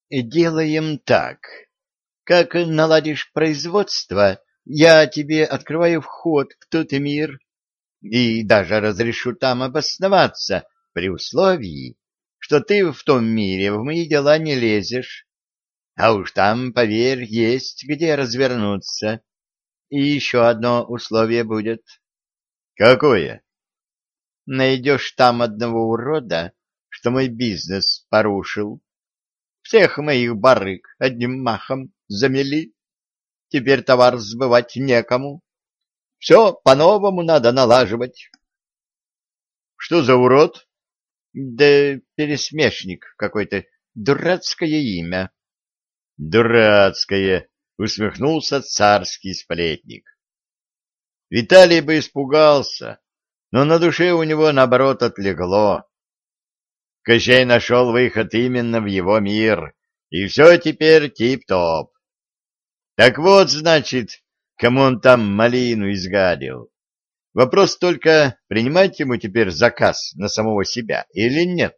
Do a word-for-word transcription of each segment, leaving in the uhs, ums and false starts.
Делаем так. Как наладишь производство, я тебе открываю вход в тот мир и даже разрешу там обосноваться при условии, что ты в том мире в мои дела не лезешь. А уж там, поверь, есть где развернуться. И еще одно условие будет. Какое? Найдешь там одного урода, что мой бизнес порушил. Всех моих барыг одним махом замели. Теперь товар сбывать некому. Все по-новому надо налаживать. Что за урод? Да пересмешник какой-то. Дурацкое имя. Дурацкое, усмехнулся царский сплетник. Виталий бы испугался, но на душе у него, наоборот, отлегло. Кощей нашел выход именно в его мир, и все теперь тип-топ. Так вот, значит, кому он там малину изгадил. Вопрос только, принимать ему теперь заказ на самого себя или нет?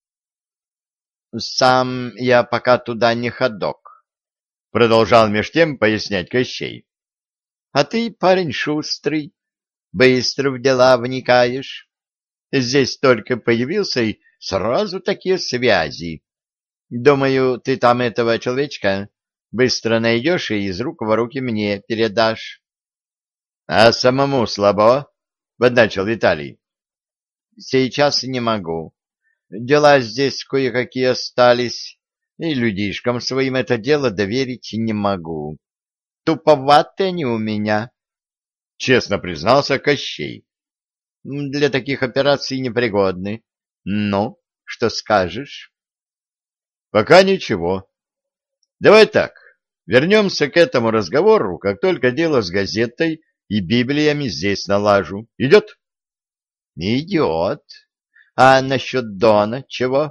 Сам я пока туда не ходок, Продолжал меж тем пояснять Кощей. а ты парень шустрый, быстро в дела вникаешь. Здесь только появился и сразу такие связи. Думаю, ты там этого человечка быстро найдешь и из рук в руки мне передашь. — А самому слабо? — подначил Виталий. — Сейчас не могу. Дела здесь кое-какие остались, и людишкам своим это дело доверить не могу. Туповаты они у меня, — честно признался Кощей. — для таких операций непригодны. Ну, что скажешь? — Пока ничего. Давай так, вернемся к этому разговору, как только дело с газетой и Библиями здесь налажу. Идет? — Идет. А насчет Дона чего?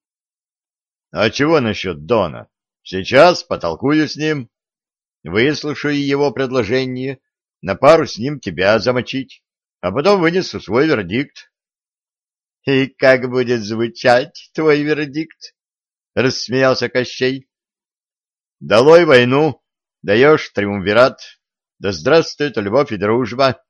— А чего насчет Дона? Сейчас потолкую с ним, выслушаю его предложение, на пару с ним тебя замочить, а потом вынесу свой вердикт. — И как будет звучать твой вердикт? — рассмеялся Кощей. — Долой войну, даешь триумвират, да здравствует любовь и дружба.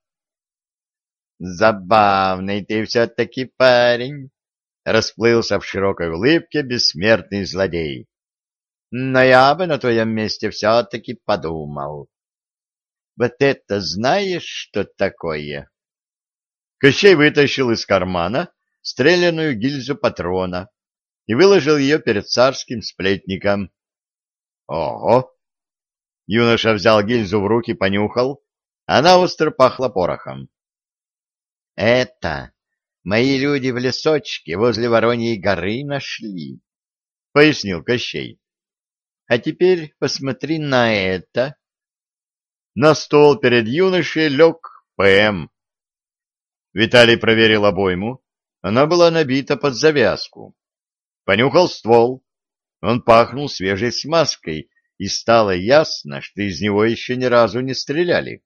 — Забавный ты все-таки парень, — расплылся в широкой улыбке бессмертный злодей. — Но я бы на твоем месте все-таки подумал. Вот это знаешь, что такое? Кощей вытащил из кармана стрелянную гильзу патрона и выложил ее перед царским сплетником. — Ого! Юноша взял гильзу в руки, понюхал. Она остро пахла порохом. — Это мои люди в лесочке возле Вороньей горы нашли, — пояснил Кощей. — А теперь посмотри на это. На стол перед юношей лег ПМ. Виталий проверил обойму. Она была набита под завязку. Понюхал ствол. Он пахнул свежей смазкой, и стало ясно, что из него еще ни разу не стреляли.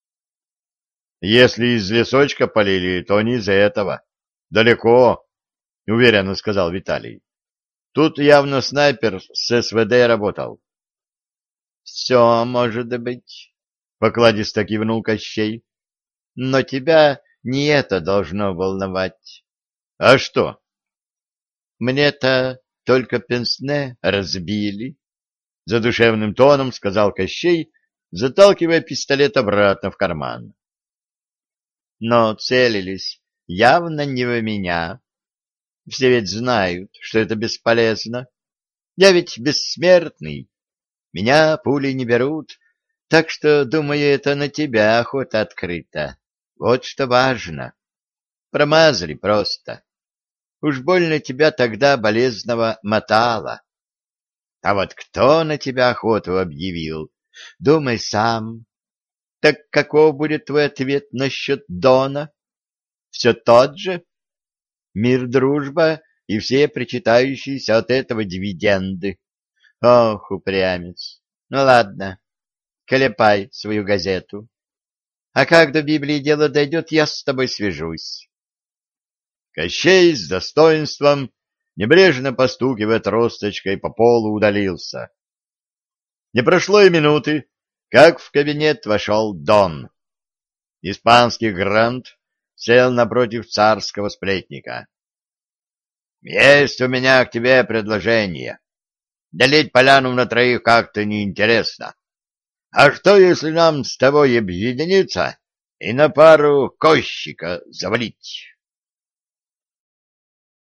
Если из лесочка полили, то не из-за этого. Далеко, — уверенно сказал Виталий. Тут явно снайпер с СВД работал. — Все может быть, — покладисто кивнул Кощей. — Но тебя не это должно волновать. — А что? — Мне-то только пенсне разбили, — задушевным тоном сказал Кощей, заталкивая пистолет обратно в карман. — но целились явно не в меня. Все ведь знают, что это бесполезно. Я ведь бессмертный. Меня пули не берут, так что, думаю, это на тебя охота открыта. Вот что важно. Промазали просто. Уж больно тебя тогда болезного мотало. А вот кто на тебя охоту объявил, думай сам. Так каков будет твой ответ насчет Дона? Все тот же? Мир, дружба и все причитающиеся от этого дивиденды. Ох, упрямец. Ну ладно, колепай свою газету. А как до Библии дело дойдет, я с тобой свяжусь. Кощей с достоинством небрежно постукивая тросточкой по полу, удалился. Не прошло и минуты, как в кабинет вошел Дон. Испанский грант сел напротив царского сплетника. — Есть у меня к тебе предложение. Делить поляну на троих как-то неинтересно. А что, если нам с тобой объединиться и на пару кощика завалить?